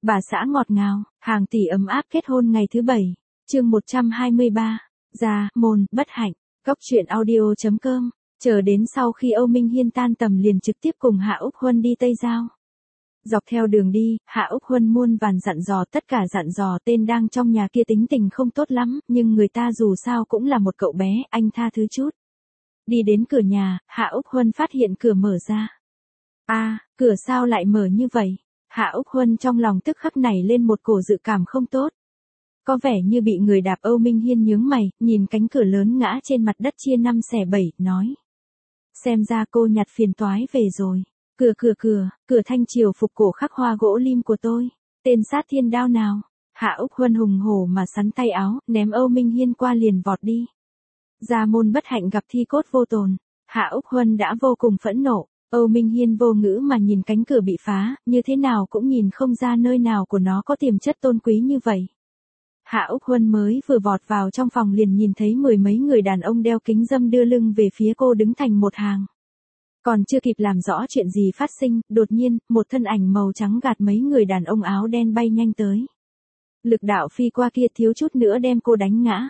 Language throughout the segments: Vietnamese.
Bà xã ngọt ngào, hàng tỷ ấm áp kết hôn ngày thứ 7. Chương 123. Gia môn bất hạnh. Góc truyện audio.com. Chờ đến sau khi Âu Minh Hiên tan tầm liền trực tiếp cùng Hạ Úc Huân đi Tây Giao. Dọc theo đường đi, Hạ Úc Huân muôn vàn dặn dò, tất cả dặn dò tên đang trong nhà kia tính tình không tốt lắm, nhưng người ta dù sao cũng là một cậu bé, anh tha thứ chút. Đi đến cửa nhà, Hạ Úc Huân phát hiện cửa mở ra. Cửa sao lại mở như vậy? Hạ Úc Huân trong lòng tức khắc nảy lên một cổ dự cảm không tốt. Có vẻ như bị người đạp. Âu Minh Hiên nhướng mày, nhìn cánh cửa lớn ngã trên mặt đất chia 5/7, nói. Xem ra cô nhặt phiền toái về rồi. Cửa thanh triều phục cổ khắc hoa gỗ lim của tôi. Tên sát thiên đao nào? Hạ Úc Huân hùng hổ mà sắn tay áo, ném Âu Minh Hiên qua liền vọt đi. Gia môn bất hạnh gặp thi cốt vô tồn. Hạ Úc Huân đã vô cùng phẫn nộ. Âu Minh Hiên vô ngữ mà nhìn cánh cửa bị phá, như thế nào cũng nhìn không ra nơi nào của nó có tiềm chất tôn quý như vậy. Hạ Úc Huân mới vừa vọt vào trong phòng liền nhìn thấy 10 mấy người đàn ông đeo kính râm đưa lưng về phía cô đứng thành một hàng. Còn chưa kịp làm rõ chuyện gì phát sinh, đột nhiên, một thân ảnh màu trắng gạt mấy người đàn ông áo đen bay nhanh tới. Lực đạo phi qua kia thiếu chút nữa đem cô đánh ngã.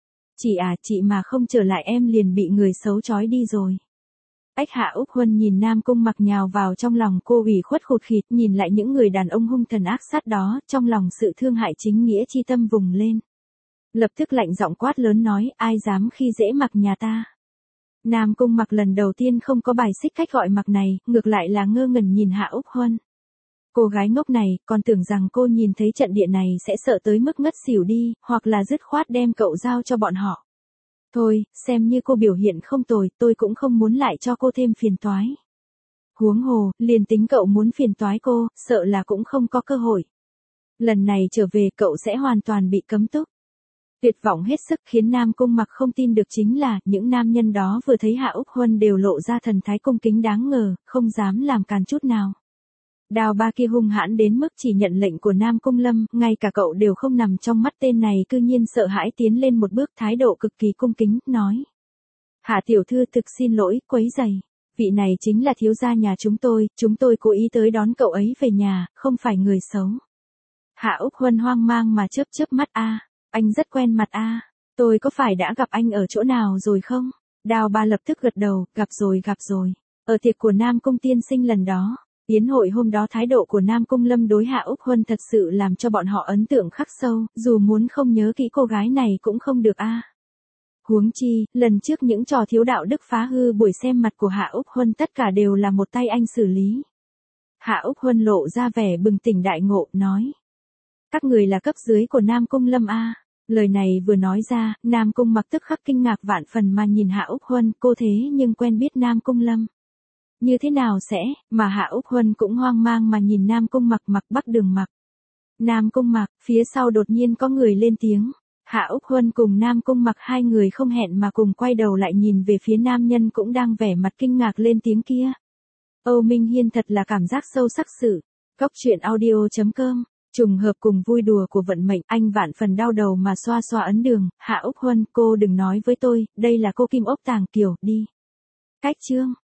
Chị mà không trở lại em liền bị người xấu trói đi rồi. Hạ Úc Huân nhìn Nam Cung Mặc nhào vào trong lòng cô ủy khuất khụt khịt, nhìn lại những người đàn ông hung thần ác sát đó, trong lòng sự thương hại chính nghĩa chi tâm vùng lên. Lập tức lạnh giọng quát lớn nói, ai dám khi dễ Mặc nhà ta. Nam Cung Mặc lần đầu tiên không có bài xích cách gọi Mặc này, ngược lại là ngơ ngẩn nhìn Hạ Úc Huân. Cô gái ngốc này, còn tưởng rằng cô nhìn thấy trận địa này sẽ sợ tới mức ngất xỉu đi, hoặc là dứt khoát đem cậu giao cho bọn họ. Thôi, xem như cô biểu hiện không tồi, tôi cũng không muốn lại cho cô thêm phiền toái. Huống hồ, liền tính cậu muốn phiền toái cô, sợ là cũng không có cơ hội. Lần này trở về cậu sẽ hoàn toàn bị cấm túc. Tuyệt vọng hết sức khiến Nam Cung Mặc không tin được chính là, những nam nhân đó vừa thấy Hạ Úc Huân đều lộ ra thần thái cung kính đáng ngờ, không dám làm càn chút nào. Đào ba kia hung hãn đến mức chỉ nhận lệnh của Nam Cung Lâm, ngay cả cậu đều không nằm trong mắt tên này, cư nhiên sợ hãi tiến lên một bước, thái độ cực kỳ cung kính, nói. Hạ tiểu thư thực xin lỗi, quấy rầy. Vị này chính là thiếu gia nhà chúng tôi cố ý tới đón cậu ấy về nhà, không phải người xấu. Hạ Úc Huân hoang mang mà chớp mắt. Anh rất quen mặt tôi có phải đã gặp anh ở chỗ nào rồi không? Đào ba lập tức gật đầu, gặp rồi. Ở tiệc của Nam Cung tiên sinh lần đó. Yến hội hôm đó thái độ của Nam Cung Lâm đối Hạ Úc Huân thật sự làm cho bọn họ ấn tượng khắc sâu, dù muốn không nhớ kỹ cô gái này cũng không được Huống chi, lần trước những trò thiếu đạo đức phá hư buổi xem mặt của Hạ Úc Huân tất cả đều là một tay anh xử lý. Hạ Úc Huân lộ ra vẻ bừng tỉnh đại ngộ, nói. Các người là cấp dưới của Nam Cung Lâm Lời này vừa nói ra, Nam Cung Mặc tức khắc kinh ngạc vạn phần mà nhìn Hạ Úc Huân, cô thế nhưng quen biết Nam Cung Lâm. Như thế nào sẽ, mà Hạ Úc Huân cũng hoang mang mà nhìn Nam Cung Mặc, Mặc Bắc Đường Mặc. Nam Cung Mặc, phía sau đột nhiên có người lên tiếng. Hạ Úc Huân cùng Nam Cung Mặc hai người không hẹn mà cùng quay đầu lại nhìn về phía nam nhân cũng đang vẻ mặt kinh ngạc lên tiếng kia. Âu Minh Hiên thật là cảm giác sâu sắc sự. Góc truyện audio.com. Trùng hợp cùng vui đùa của vận mệnh, anh vạn phần đau đầu mà xoa ấn đường. Hạ Úc Huân, cô đừng nói với tôi, đây là cô Kim Ốc Tàng Kiều, đi. Cách chương.